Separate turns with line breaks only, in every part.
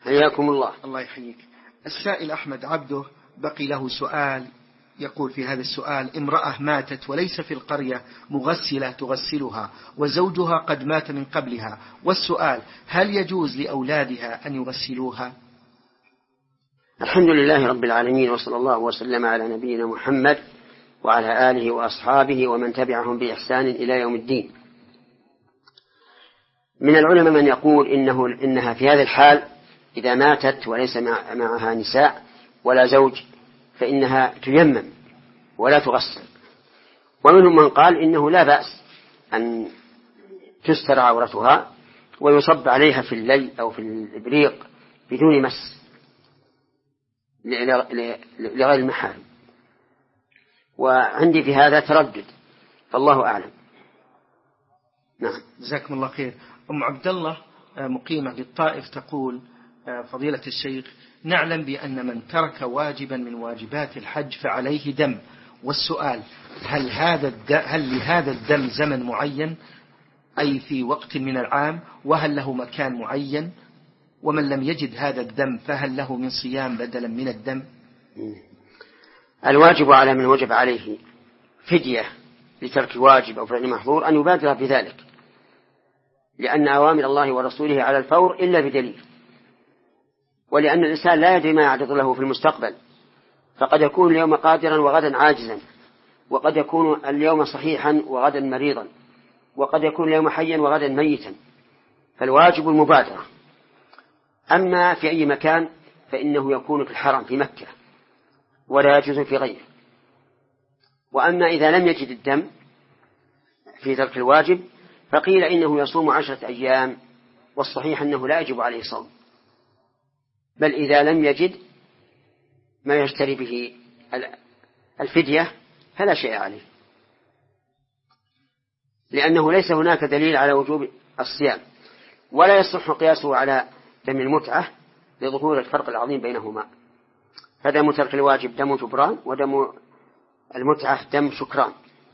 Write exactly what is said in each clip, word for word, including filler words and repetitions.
حياكم الله.
الله يحييك. السائل أحمد عبده بقي له سؤال، يقول في هذا السؤال: امرأة ماتت وليس في القرية مغسلة تغسلها وزوجها قد مات من قبلها، والسؤال: هل يجوز لأولادها أن يغسلوها؟
الحمد لله رب العالمين، وصلى الله وسلم على نبينا محمد وعلى آله وأصحابه ومن تبعهم بإحسان إلى يوم الدين. من العلماء من يقول إنه إنها في هذا الحال إذا ماتت وليس معها نساء ولا زوج فإنها تيمم ولا تغسل، ومنهم من قال إنه لا بأس أن تستر عورتها ويصب عليها في اللي أو في الإبريق بدون مس لغير المحارم، وعندي في هذا تردد، فالله أعلم.
نعم، جزاكم الله خير. أم عبد الله مقيمة بالطائف تقول: فضيلة الشيخ، نعلم بأن من ترك واجبا من واجبات الحج فعليه دم، والسؤال: هل هذا الدم هل لهذا الدم زمن معين، أي في وقت من العام، وهل له مكان معين؟ ومن لم يجد هذا الدم فهل له من صيام بدلا من الدم؟
الواجب على من وجب عليه فدية لترك واجب أو فعل محظور أن يبادر بذلك، لأن أوامر الله ورسوله على الفور إلا بدليل، ولأن الإنسان لا يدري ما يعرض له في المستقبل، فقد يكون اليوم قادرا وغدا عاجزا، وقد يكون اليوم صحيحا وغدا مريضا، وقد يكون اليوم حيا وغدا ميتا، فالواجب المبادرة. أما في أي مكان فإنه يكون في الحرم في مكة ولا يجوز في غيره. وأما إذا لم يجد الدم في ترك الواجب فقيل إنه يصوم عشرة أيام، والصحيح أنه لا يجب عليه صوم، بل إذا لم يجد ما يشتري به الفدية فلا شيء عليه، لأنه ليس هناك دليل على وجوب الصيام، ولا يصح قياسه على دم المتعة لظهور الفرق العظيم بينهما، فدم ترك الواجب دم جبران، ودم المتعة دم شكران.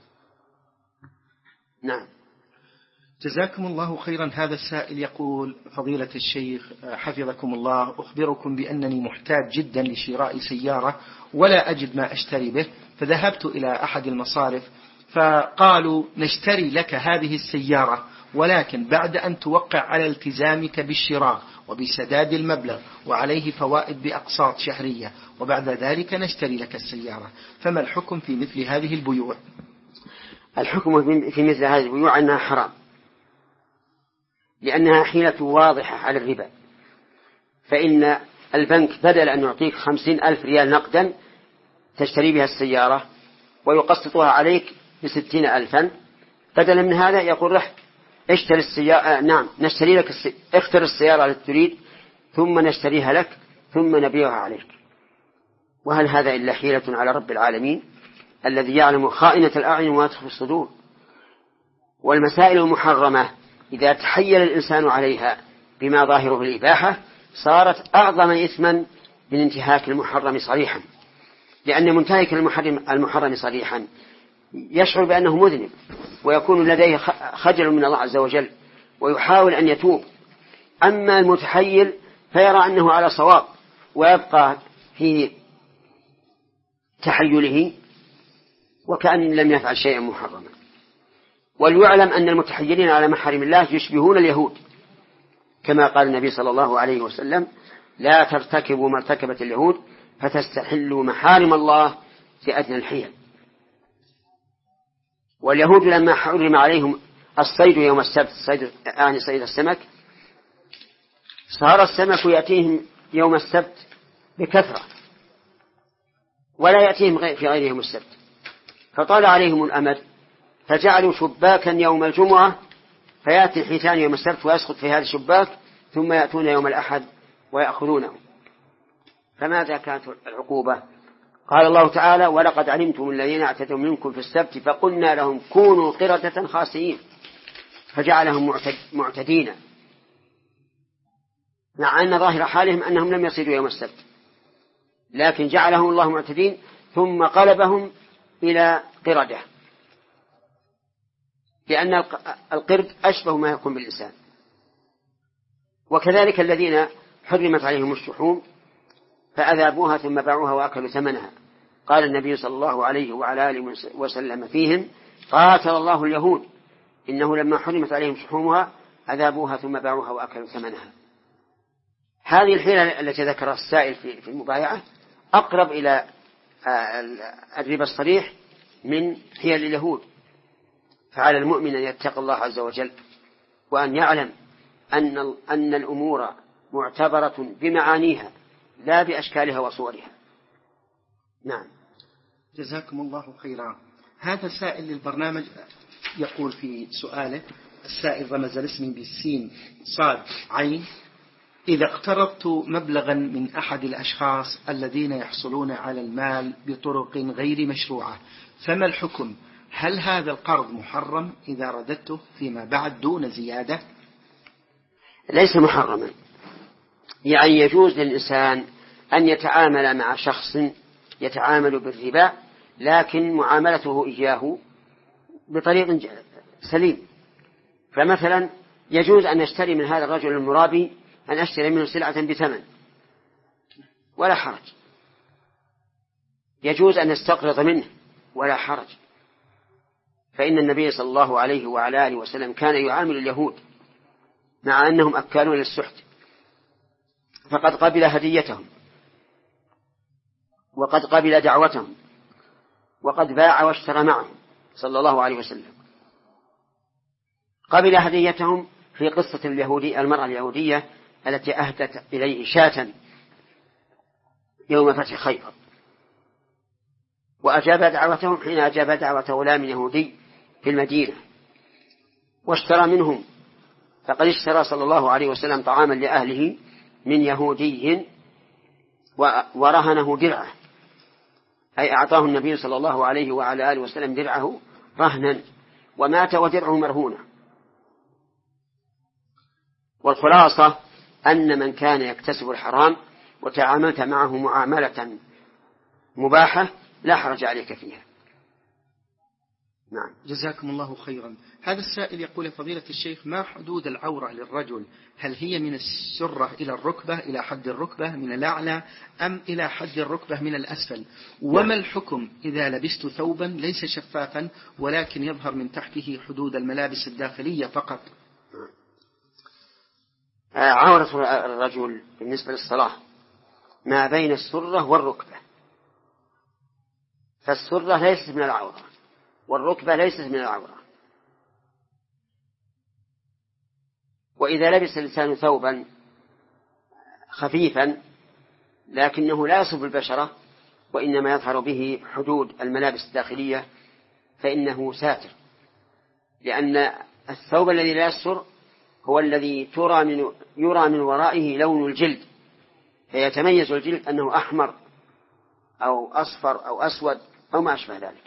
نعم،
جزاكم الله خيرا. هذا السائل يقول: فضيلة الشيخ حفظكم الله، أخبركم بأنني محتاج جدا لشراء سيارة ولا أجد ما أشتري به، فذهبت إلى أحد المصارف فقالوا: نشتري لك هذه السيارة، ولكن بعد أن توقع على التزامك بالشراء وبسداد المبلغ وعليه فوائد بأقساط شهرية، وبعد ذلك نشتري لك السيارة، فما الحكم في مثل هذه البيوع؟
الحكم في مثل هذه البيوع أنها حرام، لأنها حيلة واضحة على الربا، فإن البنك بدل أن يعطيك خمسين ألف ريال نقدا تشتري بها السيارة ويقسطها عليك بستين ألفا، بدلا من هذا يقول: رح اشتري السيارة، آه نعم نشتري لك السي... اختر السيارة التي تريد ثم نشتريها لك ثم نبيعها عليك. وهل هذا إلا حيلة على رب العالمين الذي يعلم خائنة الأعين وما تخفي الصدور؟ والمسائل المحرمة إذا تحيل الإنسان عليها بما ظاهره الإباحة صارت أعظم إثما من انتهاك المحرم صريحا، لأن منتهك المحرم, المحرم صريحا يشعر بأنه مذنب، ويكون لديه خجل من الله عز وجل ويحاول أن يتوب. أما المتحيل فيرى أنه على صواب ويبقى في تحيله وكأن لم يفعل شيئا محرما. وليعلم أن المتحيلين على محارم الله يشبهون اليهود، كما قال النبي صلى الله عليه وسلم: لا ترتكبوا ما ارتكبت اليهود فتستحلوا محارم الله في أدنى الحيل. واليهود لما حرم عليهم الصيد يوم السبت، صيد يعني صيد السمك، صار السمك يأتيهم يوم السبت بكثرة ولا يأتيهم في غير يوم السبت، فطال عليهم الأمد فجعلوا شباكا يوم الجمعة فيأتي الحيتان يوم السبت ويسقط في هذا الشباك ثم يأتون يوم الأحد ويأخذونه. فماذا كانت العقوبة؟ قال الله تعالى: ولقد علمتم الذين اعتدوا منكم في السبت فقلنا لهم كونوا قردة خاسئين، فجعلهم معتدين، مع أن ظاهر حالهم أنهم لم يصيدوا يوم السبت، لكن جعلهم الله معتدين ثم قلبهم إلى قردة، لأن القرد أشبه ما يكون بالإنسان. وكذلك الذين حرمت عليهم الشحوم فأذابوها ثم باعوها وأكلوا ثمنها. قال النبي صلى الله عليه وعلى آله وسلم فيهم: قاتل الله اليهود إنه لما حرمت عليهم شحومها أذابوها ثم باعوها وأكلوا ثمنها. هذه الحيلة التي ذكرها السائل في المبايعة أقرب إلى الربا الصريح من حيل اليهود. فعلى المؤمن أن يتقي الله عز وجل وأن يعلم أن أن الأمور معتبرة بمعانيها لا بأشكالها وصورها. نعم.
جزاكم الله خيرا. هذا سائل للبرنامج يقول في سؤاله، السائل رمز الاسم بالسين صاد عين: إذا اقترضت مبلغا من أحد الأشخاص الذين يحصلون على المال بطرق غير مشروعة فما الحكم؟ هل هذا القرض محرم إذا رددته فيما بعد دون زيادة؟
ليس محرما، يعني يجوز للإنسان أن يتعامل مع شخص يتعامل بالربا لكن معاملته إياه بطريق سليم. فمثلا يجوز أن نشتري من هذا الرجل المرابي أن أشتري منه سلعة بثمن ولا حرج. يجوز أن نستقرض منه ولا حرج، فإن النبي صلى الله عليه وعلى آله وسلم كان يعامل اليهود مع أنهم أكالون للسحت، فقد قبل هديتهم وقد قبل دعوتهم وقد باع واشترى معهم صلى الله عليه وسلم. قبل هديتهم في قصة اليهودي المرأة اليهودية التي أهدت إليه شاة يوم فتح خيبر، وأجاب دعوتهم حين أجاب دعوة غلام يهودي في المدينة، واشترى منهم. فقد اشترى صلى الله عليه وسلم طعاما لأهله من يهودي ورهنه درعه، أي أعطاه النبي صلى الله عليه وعلى آله وسلم درعه رهنا ومات ودرعه مرهونة. والخلاصة أن من كان يكتسب الحرام وتعاملت معه معاملة مباحة لا حرج عليك فيها. نعم.
جزاكم الله خيرا. هذا السائل يقول: فضيلة الشيخ، ما حدود العورة للرجل؟ هل هي من السرة إلى الركبة إلى حد الركبة من الأعلى أم إلى حد الركبة من الأسفل؟ وما الحكم إذا لبست ثوبا ليس شفافا ولكن يظهر من تحته حدود الملابس الداخلية فقط؟
عورة الرجل بالنسبة للصلاة ما بين السرة والركبة، فالسرة ليست من العورة والركبة ليست من العورة. وإذا لبس الإنسان ثوبا خفيفا لكنه لا يصف البشرة وإنما يظهر به حدود الملابس الداخلية فإنه ساتر، لأن الثوب الذي لا يستر هو الذي ترى من يرى من ورائه لون الجلد، فيتميز الجلد أنه أحمر أو أصفر أو أسود أو ما أشبه ذلك.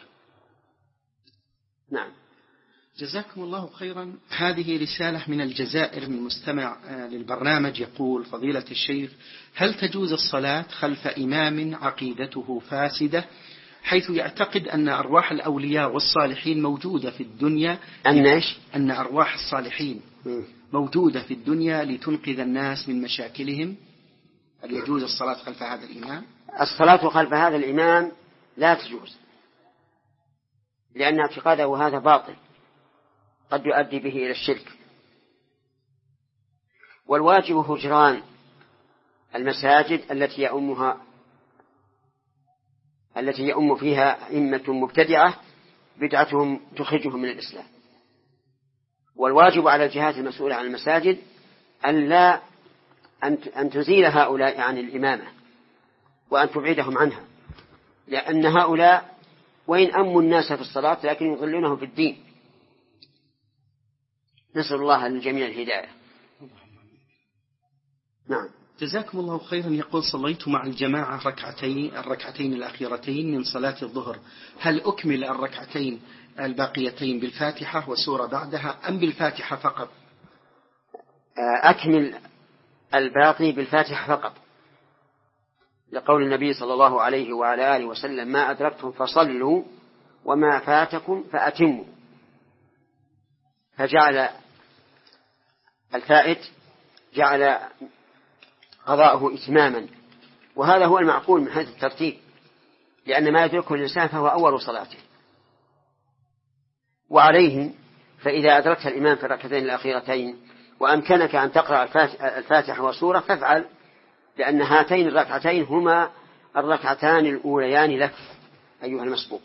نعم.
جزاكم الله خيرا. هذه رسالة من الجزائر من مستمع للبرنامج يقول: فضيلة الشيخ، هل تجوز الصلاة خلف إمام عقيدته فاسدة حيث يعتقد أن أرواح الأولياء والصالحين موجودة في الدنيا
أن,
أن أرواح الصالحين موجودة في الدنيا لتنقذ الناس من مشاكلهم؟ هل يجوز الصلاة خلف هذا الإمام؟
الصلاة خلف هذا الإمام لا تجوز، لأن اعتقاده هذا باطل قد يؤدي به إلى الشرك. والواجب هجران المساجد التي يؤمها التي يؤم فيها أئمة مبتدعة بدعتهم تخرجهم من الإسلام. والواجب على الجهات المسؤولة عن المساجد أن لا أن تزيل هؤلاء عن الإمامة وأن تبعدهم عنها، لأن هؤلاء وإن أموا الناس في الصلاة لكن يضلونهم في الدين. نسأل الله للجميع الهداية. نعم.
جزاكم الله خيرا. يقول: صليت مع الجماعة ركعتين الركعتين الأخيرتين من صلاة الظهر، هل أكمل الركعتين الباقيتين بالفاتحة وسورة بعدها أم بالفاتحة فقط؟
أكمل الباقي بالفاتحة فقط، لقول النبي صلى الله عليه وعلى آله وسلم: ما أدركتم فصلوا وما فاتكم فأتموا. فجعل الفائت جعل قضاءه إتماما، وهذا هو المعقول من حيث الترتيب، لأن ما يدركه الإنسان فهو أول صلاته. وعليه فإذا أدركت الإمام في الركعتين الأخيرتين وأمكنك أن تقرأ الفاتحة وسورة فافعل، لأن هاتين الركعتين هما الركعتان الأوليان لك أيها المسبوق.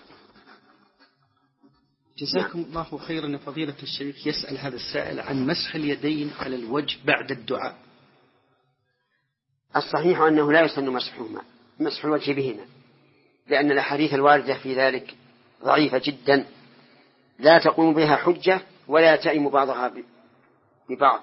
جزاكم الله خيرا. فضيلة الشيخ، يسأل هذا السائل عن مسح اليدين على الوجه بعد الدعاء.
الصحيح أنه لا يسن مسحهما، مسح الوجه بهما، لأن الأحاديث الواردة في ذلك ضعيفة جدا لا تقوم بها حجة ولا يتئم بعضها ببعض.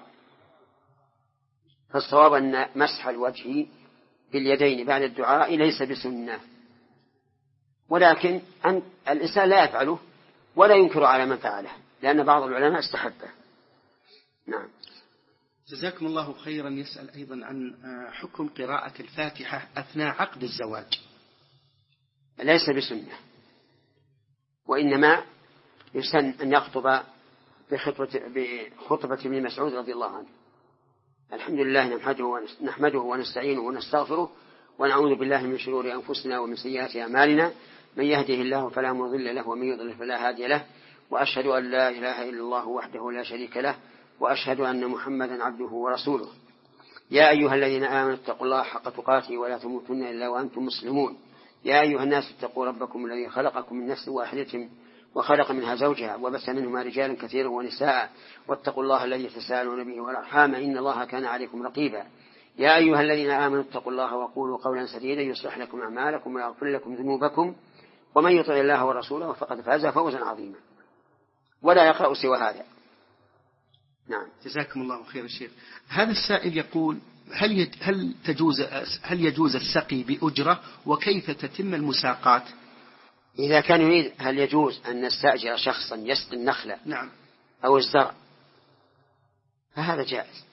فالصواب أن مسح الوجه باليدين بعد الدعاء ليس بسنة، ولكن أن الإنسان لا يفعله ولا ينكر على من فعله، لأن بعض العلماء استحبه. نعم.
جزاكم الله خيرا. يسأل أيضا عن حكم قراءة الفاتحة أثناء عقد الزواج.
ليس بسنة، وإنما يسن أن يخطب بخطبة, بخطبة ابن مسعود رضي الله عنه: الحمد لله نحمده, نحمده ونستعينه ونستغفره ونعوذ بالله من شرور أنفسنا ومن سيئات أعمالنا، من يهده الله فلا مضل له ومن يضلل فلا هادي له، وأشهد أن لا إله إلا الله وحده لا شريك له، وأشهد أن محمدا عبده ورسوله. يا أيها الذين آمنوا اتقوا الله حق تقاته ولا تموتن إلا وأنتم مسلمون. يا أيها الناس اتقوا ربكم الذي خلقكم من نفس واحدة وخلق منها زوجها وبث منهما رجالا كثيرا ونساء، واتقوا الله الذي تساءلون به والأرحام إن الله كان عليكم رقيبا. يا أيها الذين آمنوا اتقوا الله وقولوا قولا سديدا يصلح لكم أعمالكم ويغفر لكم ذنوبكم، ومن يطع الله ورسوله فقد فاز فوزا عظيما. ولا يقرأ سوى هذا. نعم.
جزاكم الله خير الشيخ. هذا السائل يقول: هل يج... هل تجوز هل يجوز السقي بأجرة، وكيف تتم المساقات؟
إذا كان يريد هل يجوز أن نستأجر شخصا يسقي النخلة
نعم
أو الزرع فهذا جائز.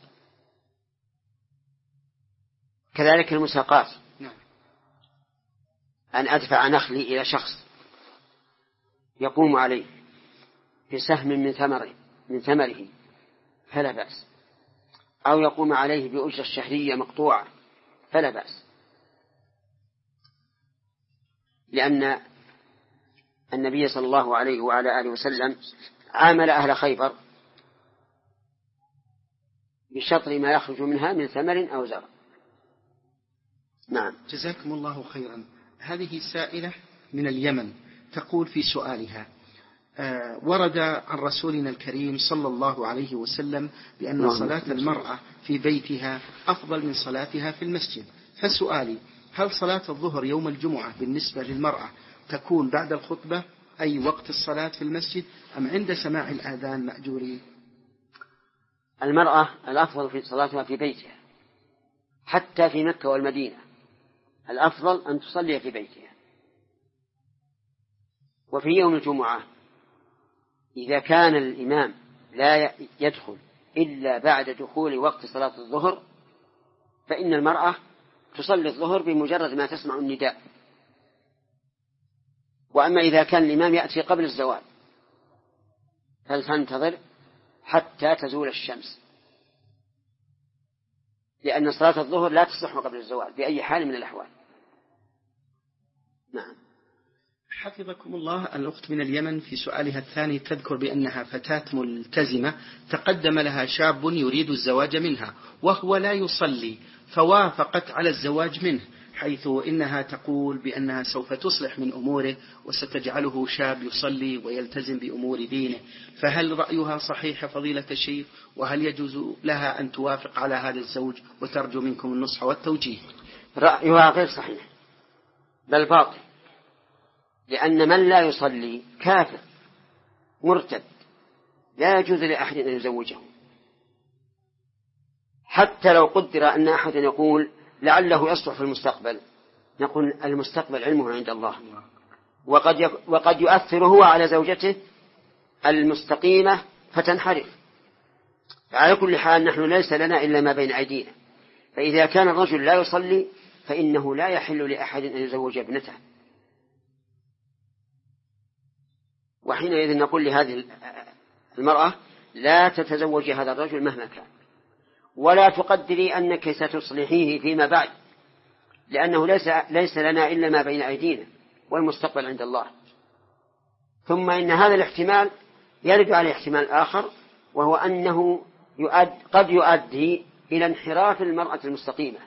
كذلك المساقات،
نعم.
أن أدفع نخلي إلى شخص يقوم عليه بسهم من ثمره من ثمره فلا بأس، أو يقوم عليه بأجرة شهرية مقطوعة فلا بأس، لأن النبي صلى الله عليه وعلى آله وسلم عامل أهل خيبر بشطر ما يخرج منها من ثمر أو زرع. نعم.
جزاكم الله خيرا. هذه سائلة من اليمن تقول في سؤالها: آه ورد عن رسولنا الكريم صلى الله عليه وسلم بأن صلاة المرأة في بيتها أفضل من صلاتها في المسجد، فسؤالي: هل صلاة الظهر يوم الجمعة بالنسبة للمرأة تكون بعد الخطبة أي وقت الصلاة في المسجد، أم عند سماع الآذان مأجورين؟
المرأة الأفضل في صلاتها في بيتها، حتى في مكة والمدينة الأفضل أن تصلي في بيتها. وفي يوم الجمعة إذا كان الإمام لا يدخل إلا بعد دخول وقت صلاة الظهر فإن المرأة تصلي الظهر بمجرد ما تسمع النداء. وأما إذا كان الإمام يأتي قبل الزوال فلتنتظر حتى تزول الشمس، لأن صلاة الظهر لا تصح قبل الزوال بأي حال من الأحوال. نعم.
حفظكم الله. الأخت من اليمن في سؤالها الثاني تذكر بأنها فتاة ملتزمة تقدم لها شاب يريد الزواج منها وهو لا يصلي، فوافقت على الزواج منه، حيث إنها تقول بأنها سوف تصلح من أموره وستجعله شاب يصلي ويلتزم بأمور دينه، فهل رأيها صحيح فضيلة الشيخ؟ وهل يجوز لها أن توافق على هذا الزوج وترجو منكم النصح والتوجيه؟
رأيها غير صحيح بل باطل، لأن من لا يصلي كافر مرتد لا يجوز لأحد أن يزوجه، حتى لو قدر أن أحد يقول لعله يصلح في المستقبل، نقول المستقبل علمه عند الله، وقد وقد يؤثر هو على زوجته المستقيمة فتنحرف. على كل حال نحن ليس لنا إلا ما بين أيدينا، فإذا كان الرجل لا يصلي فإنه لا يحل لأحد أن يزوج ابنته، وحينئذ نقول لهذه المرأة لا تتزوج هذا الرجل مهما كان. ولا تقدري أنك ستصلحيه فيما بعد، لأنه ليس, ليس لنا إلا ما بين أيدينا، والمستقبل عند الله. ثم إن هذا الاحتمال يرد على احتمال آخر، وهو أنه يؤد قد يؤدي إلى انحراف المرأة المستقيمة.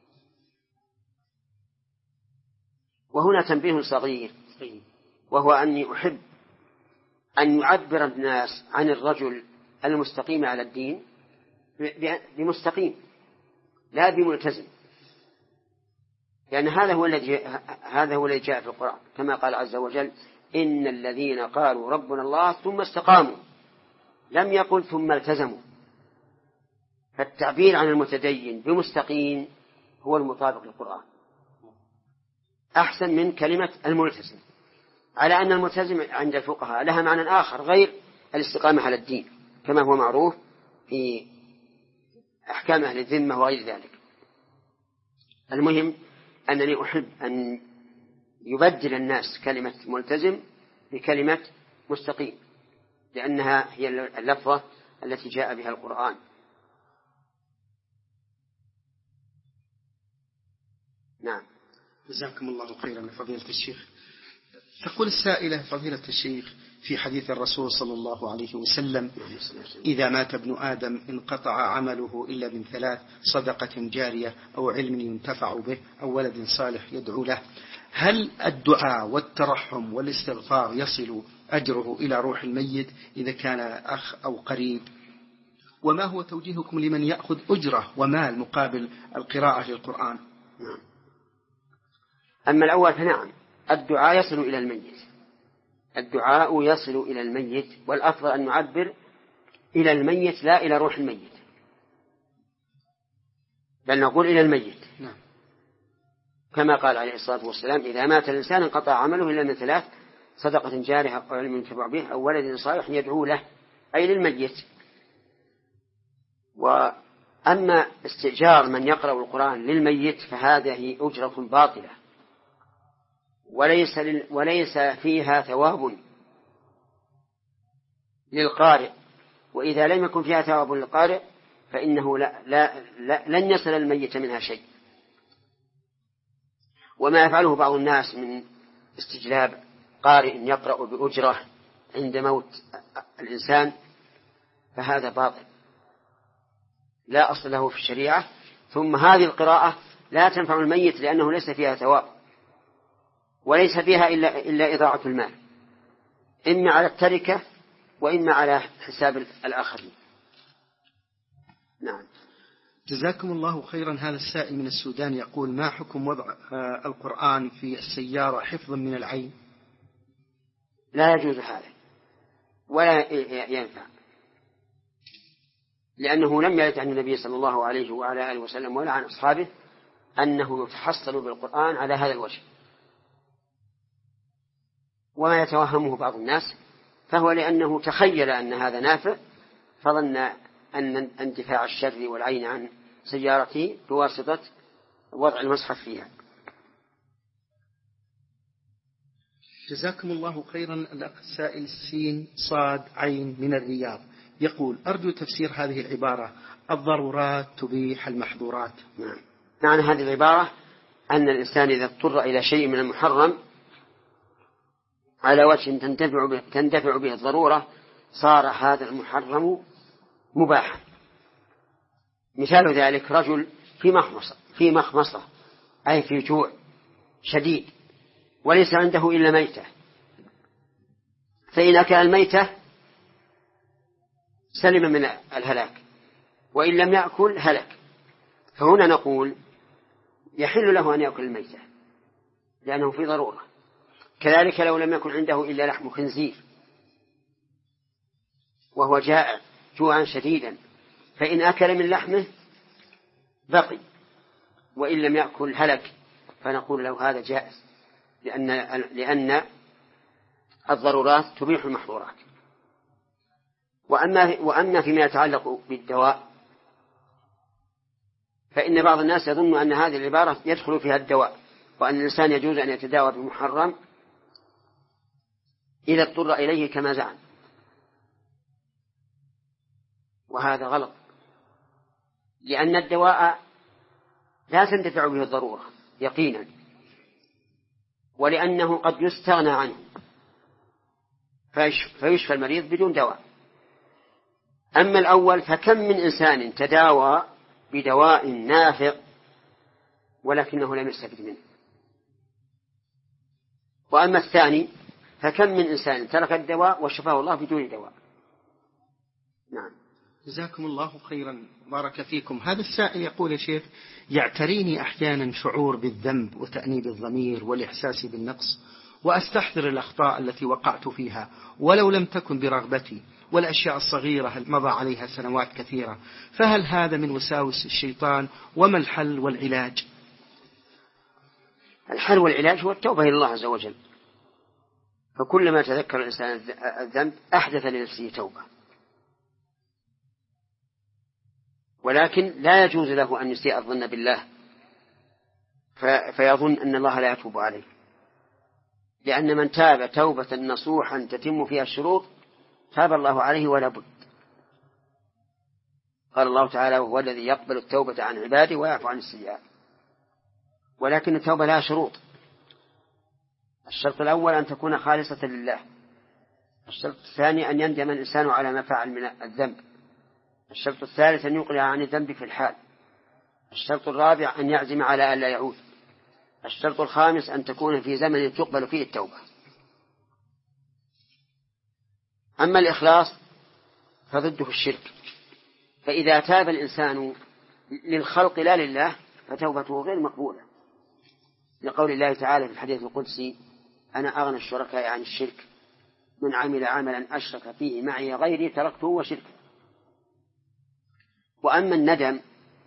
وهنا تنبيه صغير، وهو أني أحب أن يعبر الناس عن الرجل المستقيم على الدين بمستقيم لا بملتزم، لأن هذا هو الذي هذا هو الذي جاء في القرآن، كما قال عز وجل: إن الذين قالوا ربنا الله ثم استقاموا، لم يقل ثم التزموا. فالتعبير عن المتدين بمستقيم هو المطابق للقرآن أحسن من كلمة الملتزم، على أن الملتزم عند الفقهاء لها معنى آخر غير الاستقامة على الدين، كما هو معروف في أحكام أهل الذمة وغير ذلك. المهم أنني أحب أن يبدل الناس كلمة ملتزم بكلمة مستقيم، لأنها هي اللفظة التي جاء بها القرآن. نعم.
جزاكم الله خيرا فضيلة الشيخ. تقول السائلة: فضيلة الشيخ، في حديث الرسول صلى الله عليه وسلم: إذا مات ابن آدم انقطع عمله إلا من ثلاث: صدقة جارية، أو علم ينتفع به، أو ولد صالح يدعو له. هل الدعاء والترحم والاستغفار يصل أجره إلى روح الميت إذا كان أخ أو قريب؟ وما هو توجيهكم لمن يأخذ أجرة ومال مقابل القراءة للقرآن؟
أما الأول فنعم، الدعاء يصل إلى الميت، الدعاء يصل إلى الميت، والأفضل أن نعبر إلى الميت لا إلى روح الميت، بل نقول إلى الميت.
نعم.
كما قال عليه الصلاة والسلام: إذا مات الإنسان انقطع عمله إلا من ثلاث: صدقة جارية، أو علم ينتفع به، أو ولد صالح يدعو له، أي للميت. وأما استئجار من يقرأ القرآن للميت فهذه أجرة باطلة، وليس, لل... وليس فيها ثواب للقارئ، وإذا لم يكن فيها ثواب للقارئ فإنه لا... لا... لا... لن يصل الميت منها شيء. وما يفعله بعض الناس من استجلاب قارئ يقرأ بأجرة عند موت الإنسان فهذا باطل لا أصل له في الشريعة. ثم هذه القراءة لا تنفع الميت لأنه ليس فيها ثواب، وليس فيها إلا, إلا إضاعة المال، إما على التركة وإما على حساب الآخرين. نعم.
جزاكم الله خيرا. هذا السائل من السودان يقول: ما حكم وضع القرآن في السيارة حفظا من العين؟
لا يجوز هذا ولا ينفع، لأنه لم يرد عن النبي صلى الله عليه وعلى آله وسلم ولا عن أصحابه أنه يتحصل بالقرآن على هذا الوجه. وما يتوهمه بعض الناس فهو لأنه تخيل أن هذا نافع فظن أن اندفاع الشر والعين عن سيارته بواسطة وضع المصحف فيها.
جزاكم الله خيرا. الأخ السائل سين صاد عين من الرياض يقول: أرجو تفسير هذه العبارة: الضرورات تبيح المحظورات.
نعم. معنى هذه العبارة أن الإنسان إذا اضطر إلى شيء من المحرم على وجه تندفع به, تندفع به الضرورة صار هذا المحرم مباحا. مثال ذلك: رجل في مخمصة, في مخمصة أي في جوع شديد وليس عنده إلا ميتة، فإن أكل الميتة سلم من الهلاك، وإن لم يأكل هلك. فهنا نقول يحل له أن يأكل الميتة لأنه في ضرورة. كذلك لو لم يكن عنده إلا لحم خنزير وهو جائع جوعا شديدا، فإن أكل من لحمه بقي وإن لم يأكل هلك، فنقول له هذا جائز، لأن, لأن الضرورات تبيح المحظورات. وأما, وأما فيما يتعلق بالدواء فإن بعض الناس يظن أن هذه العبارة يدخل فيها الدواء، وأن الإنسان يجوز أن يتداوى بمحرم إذا اضطر إليه كما زعم، وهذا غلط. لأن الدواء لا تندفع به الضرورة يقينا، ولأنه قد يستغنى عنه فيشفى المريض بدون دواء. أما الأول فكم من إنسان تداوى بدواء نافع ولكنه لم يستفد منه. وأما الثاني فكم من إنسان ترك الدواء وشفاه الله بدون دواء. نعم.
جزاكم الله خيرا، بارك فيكم. هذا السائل يقول: يا شيخ، يعتريني أحيانا شعور بالذنب وتأنيب الضمير والإحساس بالنقص، وأستحضر الأخطاء التي وقعت فيها ولو لم تكن برغبتي، والأشياء الصغيرة مضى عليها سنوات كثيرة، فهل هذا من وساوس الشيطان؟ وما الحل والعلاج؟
الحل والعلاج هو التوبة إلى الله عز وجل، فكلما تذكر الإنسان الذنب أحدث لنفسه توبة، ولكن لا يجوز له أن يسيء الظن بالله فيظن أن الله لا يتوب عليه، لأن من تاب توبة نصوحا تتم فيها الشروط تاب الله عليه ولا بد. قال الله تعالى: وهو الذي يقبل التوبة عن عباده ويعفو عن السيئات. ولكن التوبة لها شروط. الشرط الأول أن تكون خالصة لله. الشرط الثاني أن يندم الإنسان على ما فعل من الذنب. الشرط الثالث أن يقلع عن الذنب في الحال. الشرط الرابع أن يعزم على أن لا يعود. الشرط الخامس أن تكون في زمن تقبل فيه التوبة. أما الإخلاص فضده الشرك، فإذا تاب الإنسان للخلق لا لله فتوبته غير مقبولة، لقول الله تعالى في الحديث القدسي: أنا أغنى الشركاء عن الشرك، من عمل عملا أشرك فيه معي غيري تركته وشركه. وأما الندم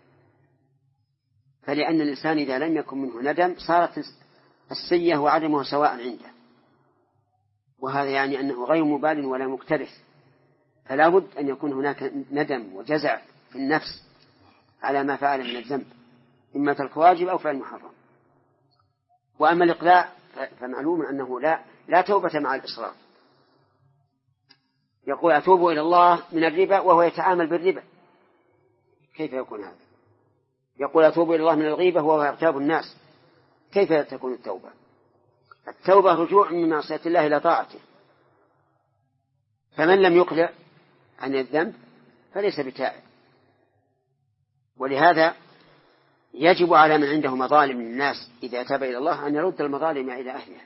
فلأن الإنسان إذا لم يكن منه ندم صارت السيئة وعدمه سواء عنده، وهذا يعني أنه غير مبال ولا مكترث، فلا بد أن يكون هناك ندم وجزع في النفس على ما فعل من الذنب، إما ترك واجب أو فعل محرم. وأما الإقلاع فمعلوم أنه لا لا توبة مع الإصرار. يقول: أتوب إلى الله من الربا وهو يتعامل بالربا، كيف يكون هذا؟ يقول: أتوب إلى الله من الغيبة وهو يغتاب الناس، كيف تكون التوبة؟ التوبة رجوع من معصية الله إلى طاعته، فمن لم يقلع عن الذنب فليس بتائب. ولهذا يجب على من عنده مظالم للناس إذا تاب إلى الله أن يرد المظالم إلى أهلها.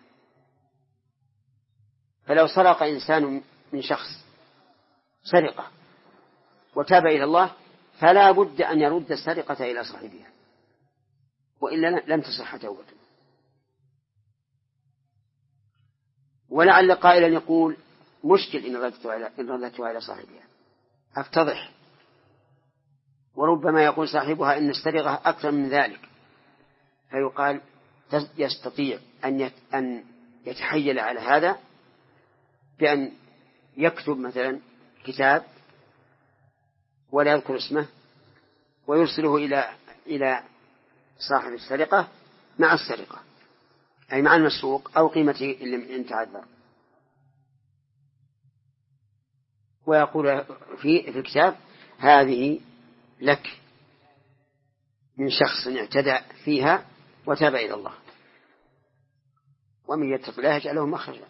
فلو سرق إنسان من شخص سرقة وتاب إلى الله فلا بد أن يرد السرقة إلى صاحبها، وإلا لم تصح توبته. ولعل قائلا يقول: مشكل إن رددتها إلى صاحبها أفتضح، وربما يقول صاحبها إن السرقة أكثر من ذلك، فيقال: يستطيع أن يتحيل على هذا بأن يكتب مثلا كتاب ولا يذكر اسمه ويرسله إلى إلى صاحب السرقة مع السرقة، أي مع المسروق أو قيمته إن تعذر، ويقول في في الكتاب: هذه لك من شخص اعتدى فيها وتاب إلى الله، ومن يتق الله يجعله مخرجا.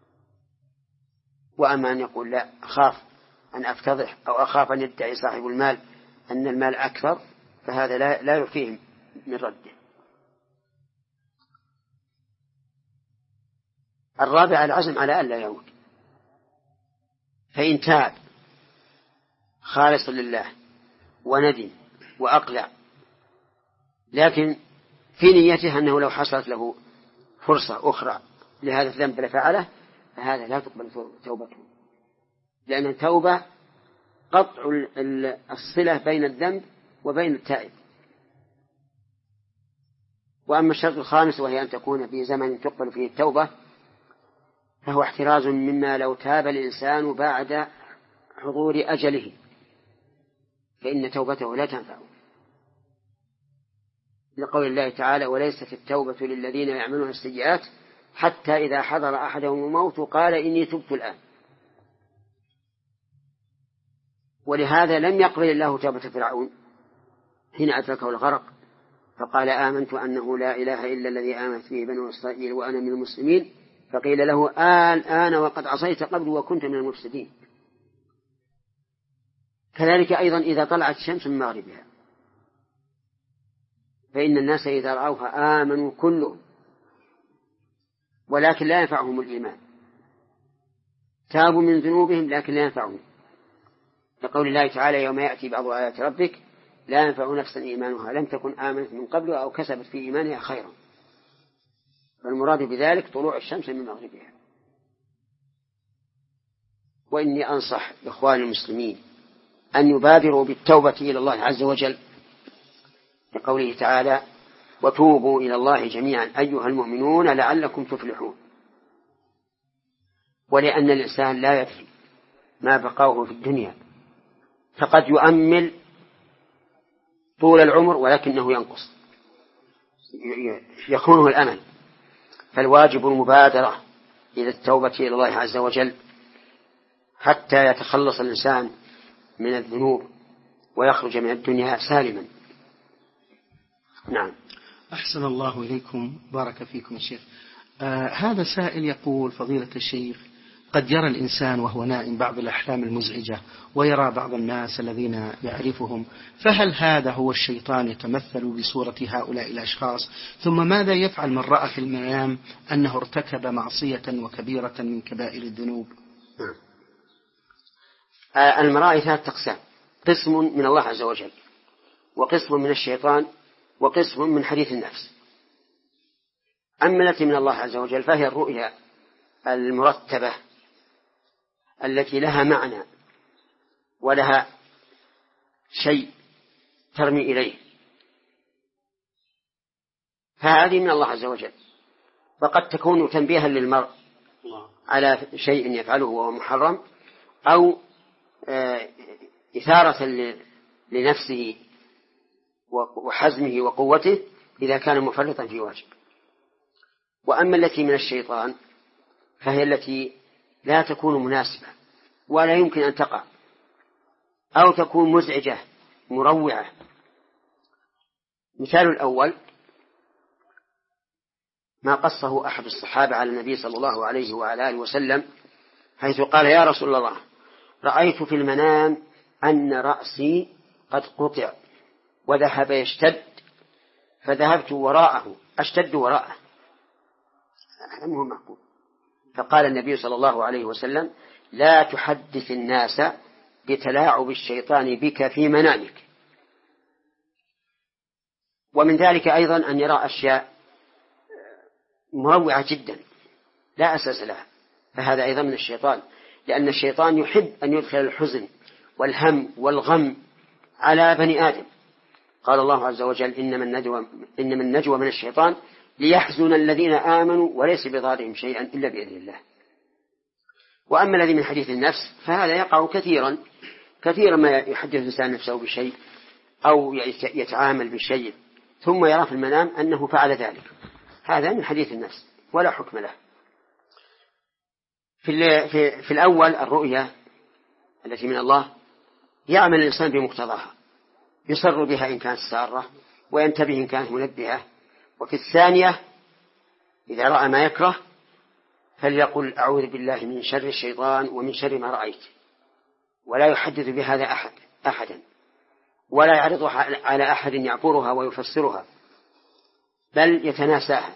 وأما أن يقول: لا، أخاف أن أفتضح أو أخاف أن يدعي صاحب المال أن المال أكثر، فهذا لا لا يفيه من رده. الرابع العزم على ألا يعود، فإن تاب خالصا لله وندم وأقلع، لكن في نيته أنه لو حصلت له فرصة أخرى لهذا الذنب لفعله، فهذا لا تقبل توبته، لأن التوبة قطع الصلة بين الذنب وبين التائب. وأما الشرط الخامس وهي أن تكون في زمن تقبل فيه التوبة، فهو احتراز مما لو تاب الإنسان بعد حضور أجله فإن توبته لا تنفع، لقول الله تعالى: وليست التوبة للذين يعملون السيئات حتى إذا حضر أحدهم الموت قال إني تبت الآن. ولهذا لم يقبل الله توبة فرعون حين أدركه الغرق فقال آمنت أنه لا إله إلا الذي آمنت به بنو إسرائيل وأنا من المسلمين، فقيل له الآن وقد عصيت قبل وكنت من المفسدين. كذلك أيضا إذا طلعت الشمس من مغربها فإن الناس إذا رأوها آمنوا كلهم، ولكن لا ينفعهم الإيمان، تابوا من ذنوبهم لكن لا ينفعهم، لقول الله تعالى يوم يأتي بعض آيات ربك لا ينفع نفسا إيمانها لم تكن آمنت من قبل أو كسبت في إيمانها خيرا. فالمراد بذلك طلوع الشمس من مغربها. وإني أنصح إخواني المسلمين أن يبادروا بالتوبة إلى الله عز وجل لقوله تعالى وتوبوا إلى الله جميعا أيها المؤمنون لعلكم تفلحون. ولأن الإنسان لا يدري ما بقاه في الدنيا، فقد يؤمل طول العمر ولكنه ينقص يخونه الأمل. فالواجب المبادرة إلى التوبة إلى الله عز وجل حتى يتخلص الإنسان من الذنوب ويخرج من الدنيا سالما. نعم.
أحسن الله إليكم، بارك فيكم يا شيخ. آه هذا سائل يقول فضيلة الشيخ قد يرى الإنسان وهو نائم بعض الأحلام المزعجة ويرى بعض الناس الذين يعرفهم، فهل هذا هو الشيطان يتمثل بصورة هؤلاء الأشخاص؟ ثم ماذا يفعل من رأى في المنام أنه ارتكب معصية وكبيرة من كبائر الذنوب؟
آه المرأة ثلاث أقسام، قسم من الله عز وجل وقسم من الشيطان وقسم من حديث النفس. أما التي من الله عز وجل فهي الرؤيا المرتبة التي لها معنى ولها شيء ترمي إليه، فهذه من الله عز وجل، فقد تكون تنبيها للمرء على شيء يفعله وهو محرم أو إثارة لنفسه وحزمه وقوته إذا كان مفرطا في واجب. وأما التي من الشيطان فهي التي لا تكون مناسبة ولا يمكن أن تقع أو تكون مزعجة مروعة. مثال الأول ما قصه أحد الصحابة على النبي صلى الله عليه وعلى آله وسلم حيث قال يا رسول الله رأيت في المنام أن رأسي قد قطع وذهب يشتد فذهبت وراءه أشتد وراءه. هذا مو معقول. فقال النبي صلى الله عليه وسلم لا تحدث الناس بتلاعب الشيطان بك في منامك. ومن ذلك أيضا أن يرى أشياء مروعة جدا لا أساس لها، فهذا أيضا من الشيطان، لأن الشيطان يحب أن يدخل الحزن والهم والغم على بني آدم. قال الله عز وجل إنما النجوى, إنما النجوى من الشيطان ليحزن الذين آمنوا وليس بضارهم شيئا إلا بإذن الله. وأما الذي من حديث النفس فهذا يقع كثيرا كثيرا ما يحدث الإنسان نفسه بشيء أو يتعامل بشيء ثم يرى في المنام أنه فعل ذلك، هذا من حديث النفس ولا حكم له. في, في, في الأول الرؤيا التي من الله يعمل الإنسان بمقتضاها، يسر بها إن كانت سارة وينتبه إن كانت منبهة. وفي الثانية إذا رأى ما يكره فليقل أعوذ بالله من شر الشيطان ومن شر ما رأيت، ولا يحدث بهذا أحد أحدا ولا يعرضها على أحد يعبرها ويفسرها بل يتناساها.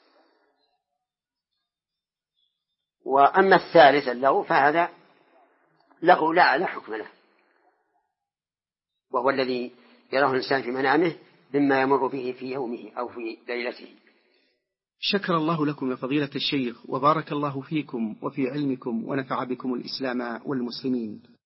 وأما الثالث اللغو فهذا لغو لا لا حكم له، وهو الذي يراه الإنسان في منامه مما يمر به في يومه أو في ليلته.
شكر الله لكم يا فضيلة الشيخ وبارك الله فيكم وفي علمكم ونفع بكم الإسلام والمسلمين.